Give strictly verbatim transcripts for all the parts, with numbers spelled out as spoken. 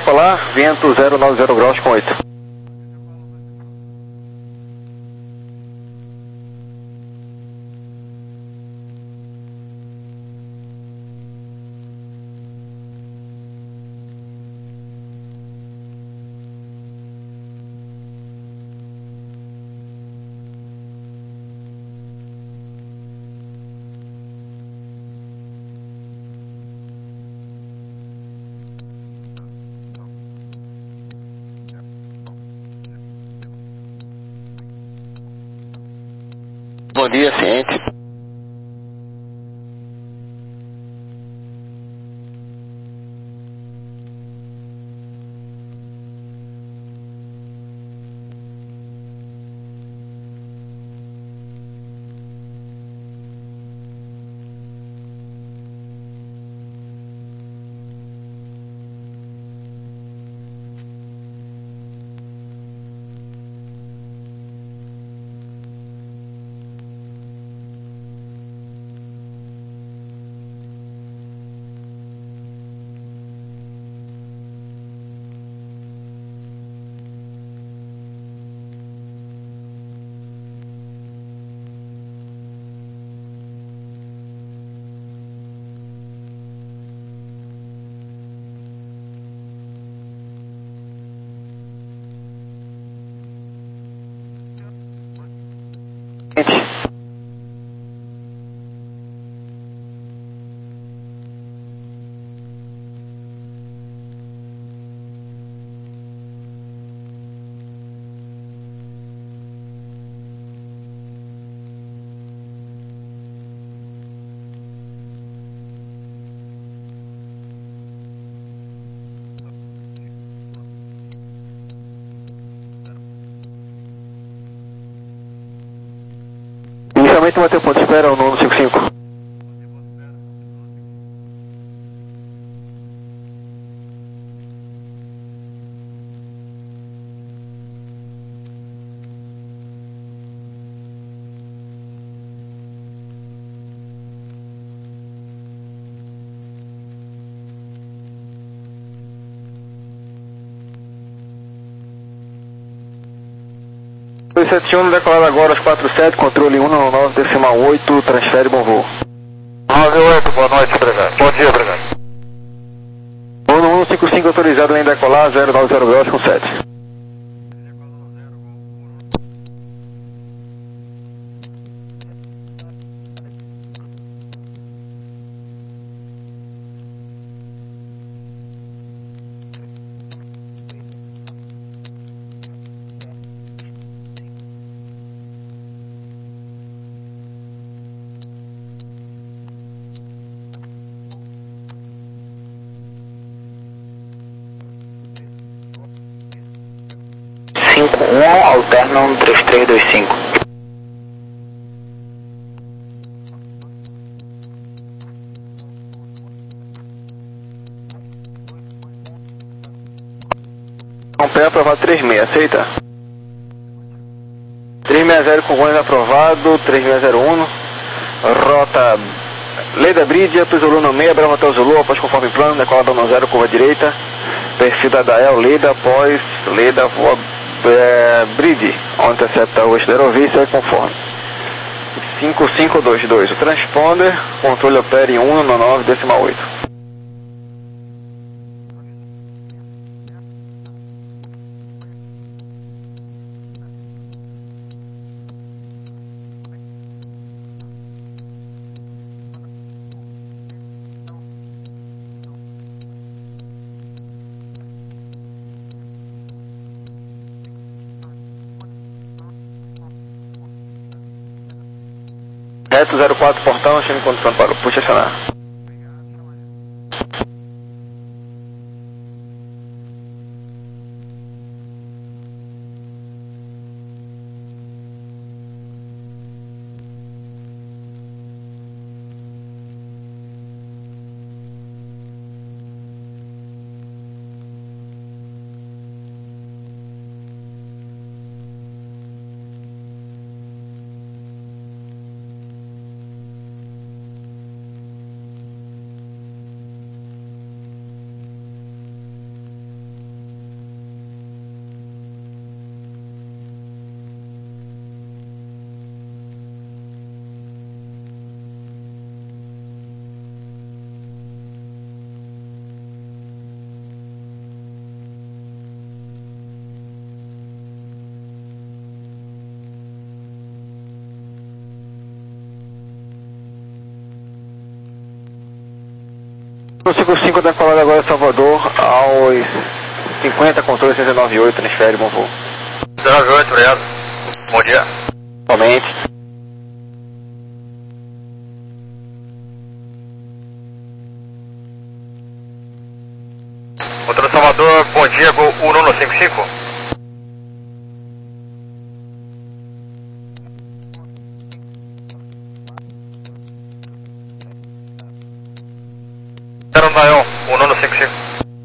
decolar, vento zero nove zero graus com oito. Bom dia, ciente. Inicialmente manter o ponto de espera, o nono cinco cinco. dois sete um, decolado agora aos quatro sete, controle um nove nove, decimal oito, transfere, bom voo. nove oito, boa noite, obrigado. Bom dia, obrigado. um cinco cinco autorizado em decolar, zero nove zero graus com sete. cinco um, alternam três três dois cinco. Um pé aprovado três seis, aceita? três seis zero com Gomes aprovado, três seis zero um, rota Leda Brídia, Zulu no meio, Bravo Hotel Zulu, após conforme plano, decola Dona Zero, curva direita, perfil da Dael, Leda, após Leda, voa é, Bride, onde intercepta o Esterovi, segue conforme. cinco cinco dois dois, o transponder, controle opera em um nove decimal oito. Reto zero quatro portão, chame condução para o puxa acionar. cinquenta e cinco decolado agora de Salvador aos cinquenta, controle seis nove oito, transfere, bom voo. seis nove oito, obrigado. Bom dia. Somente. Controle Salvador, bom dia, Gol um nove cinco cinco. Zero Nayon, um nove cinco cinco.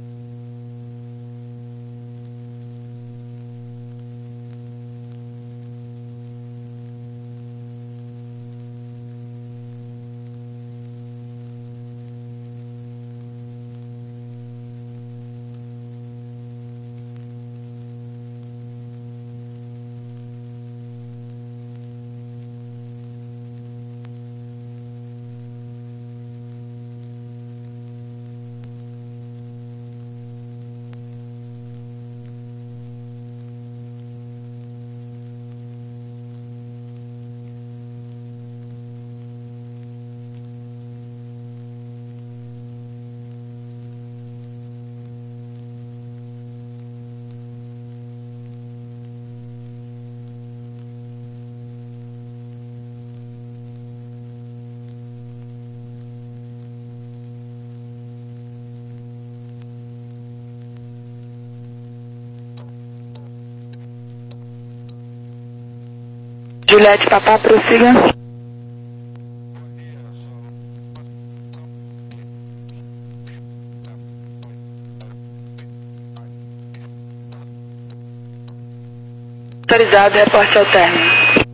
Juliette Papá, prossiga. Autorizado, reporte ao término.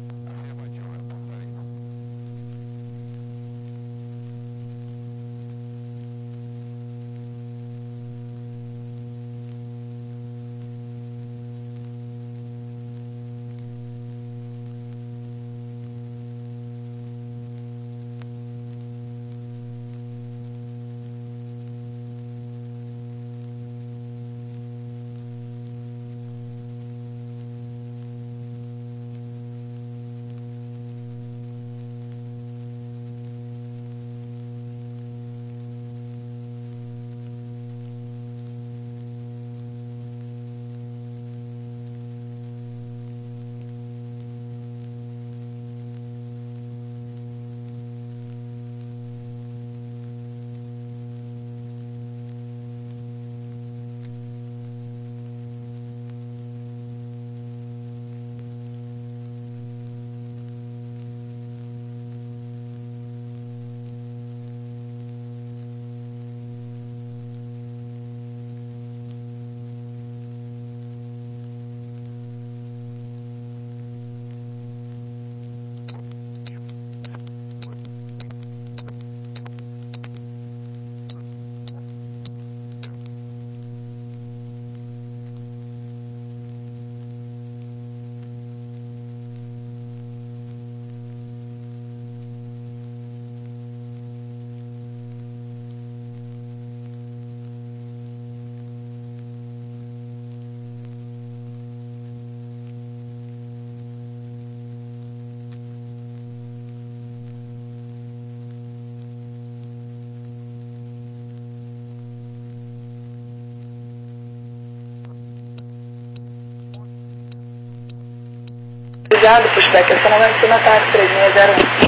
Obrigado, pushback. Essa não vai ser na ataque três seis zero um.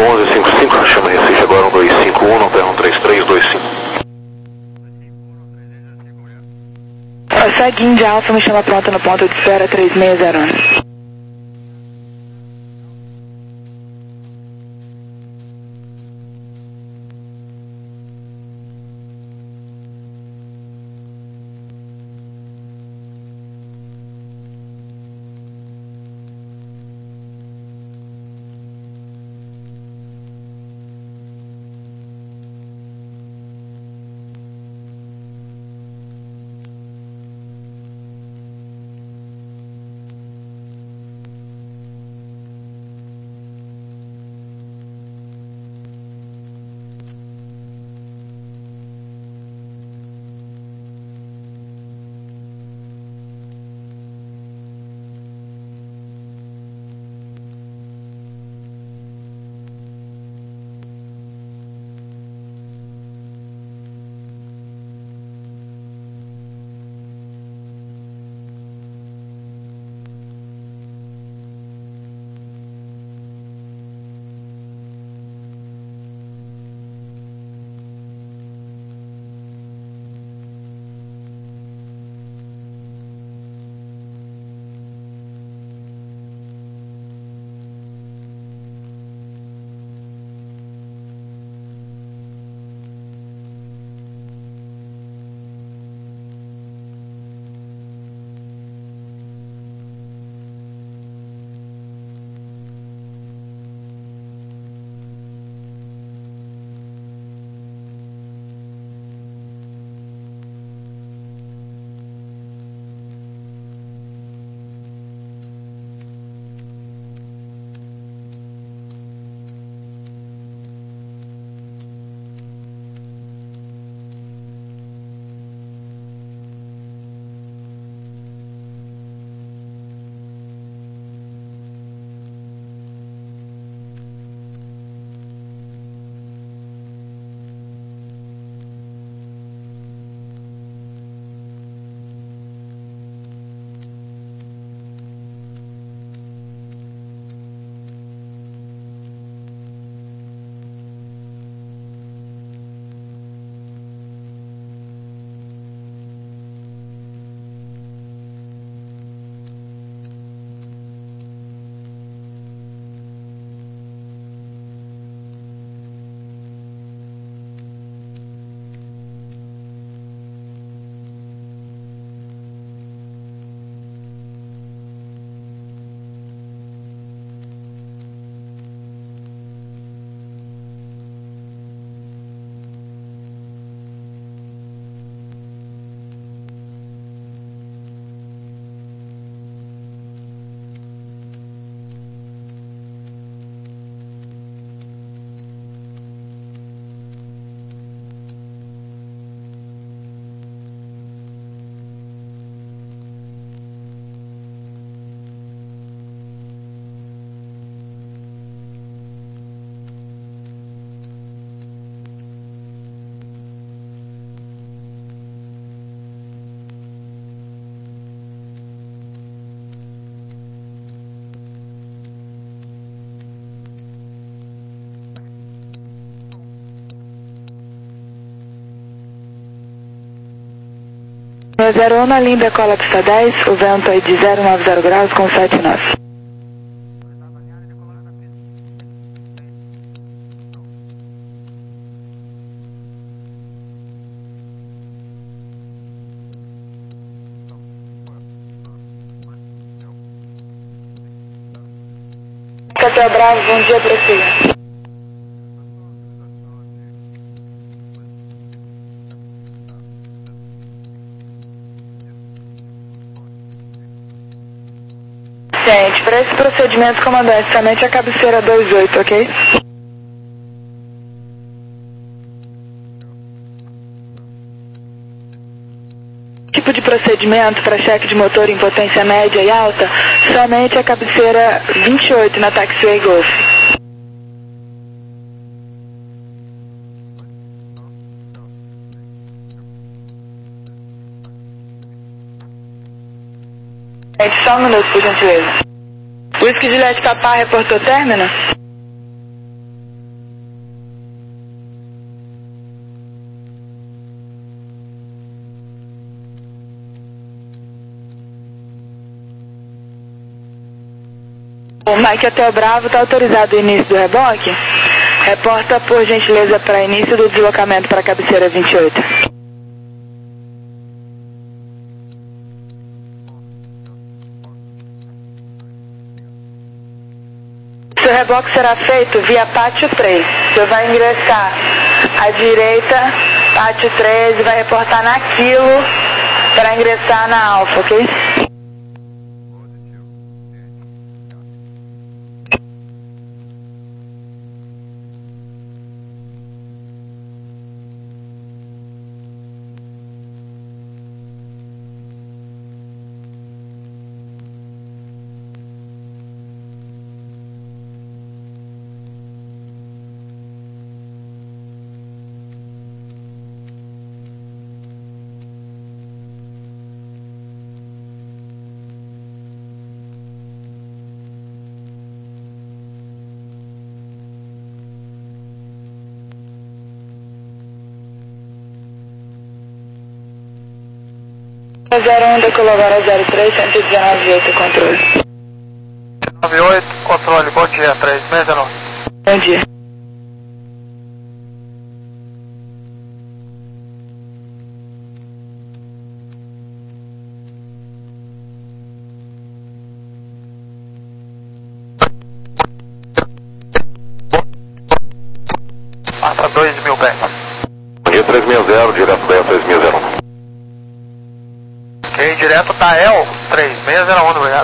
onze cinquenta e cinco, chama Recife agora um dois cinco um, Terra um três três dois cinco. Segue Índia Alfa, me chama pronta no ponto de espera três seis zero um. zero um na linha cola pista dez, o vento aí de zero nove zero graus com sete nove. Café Bravo, bom dia para você. Gente, para esse procedimento, comandante, somente a cabeceira dois oito, ok? Tipo de procedimento para cheque de motor em potência média e alta, somente a cabeceira vinte e oito na Taxiway Golf. Gente, só um minuto, por gentileza. Whisky Juliette Papá reportou término? O Mike Hotel Bravo está autorizado o início do reboque. Reporta por gentileza para início do deslocamento para a cabeceira vinte e oito. Seu reboque será feito via pátio três. Você vai ingressar à direita, pátio três, e vai reportar na Kilo para ingressar na Alfa, ok? zero um, decolou agora zero três, cento e dezenove, oito, controle. nove oito, controle, bom dia, três seis zero nove. Bom dia. Passa dois mil pés. Bom dia, três seis zero, direto da E L três seis zero um. Ok, direto da E L três seis zero um, obrigado.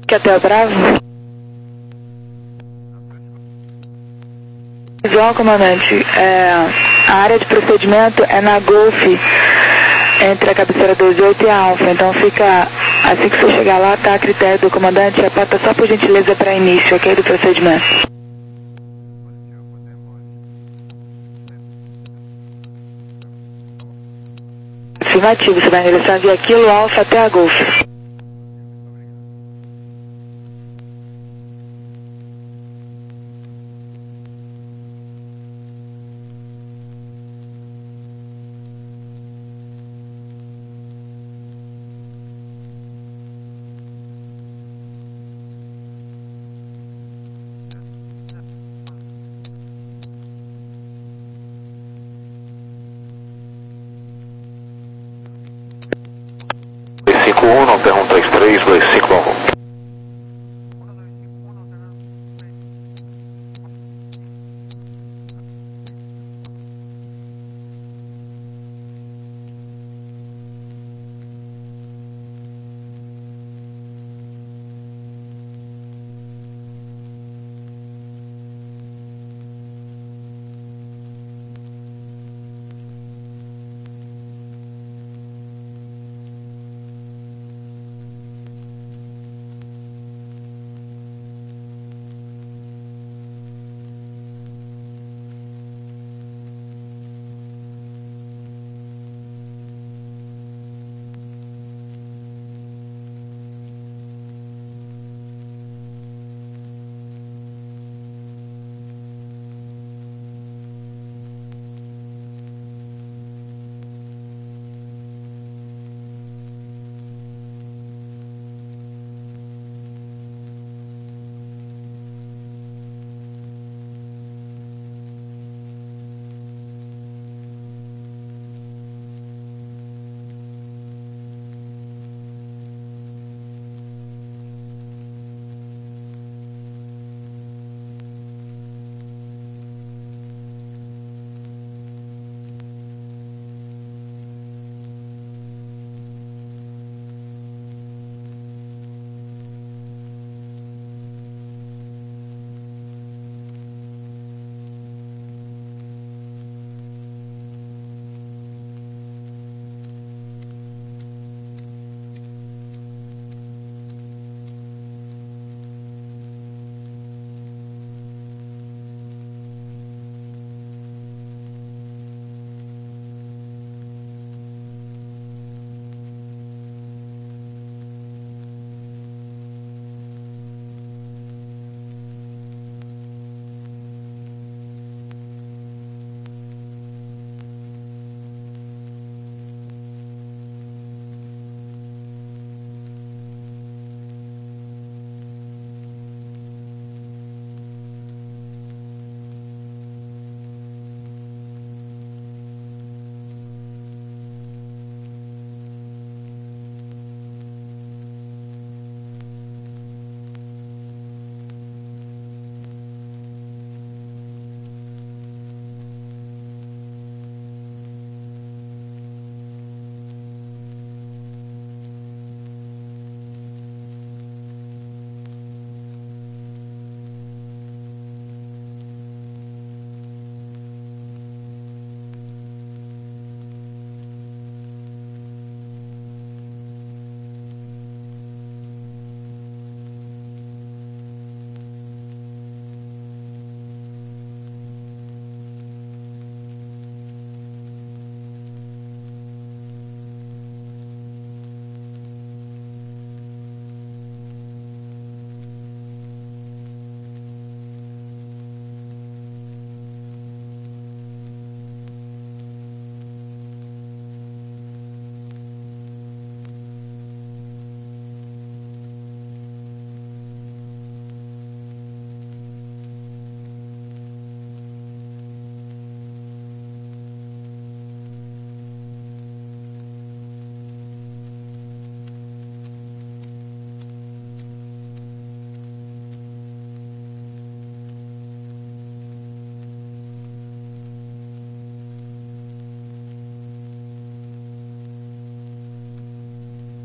Que até o Bravo. Visão, comandante. É, a área de procedimento é na Golf, entre a cabeceira dois oito e a Alfa. Então fica, assim que você chegar lá, tá a critério do comandante. Aponta só por gentileza para início, ok, do procedimento. Afirmativo, você vai ingressar via Kilo Alfa até a Golf. dois cinco um, não pergunta três três, dois cinco um.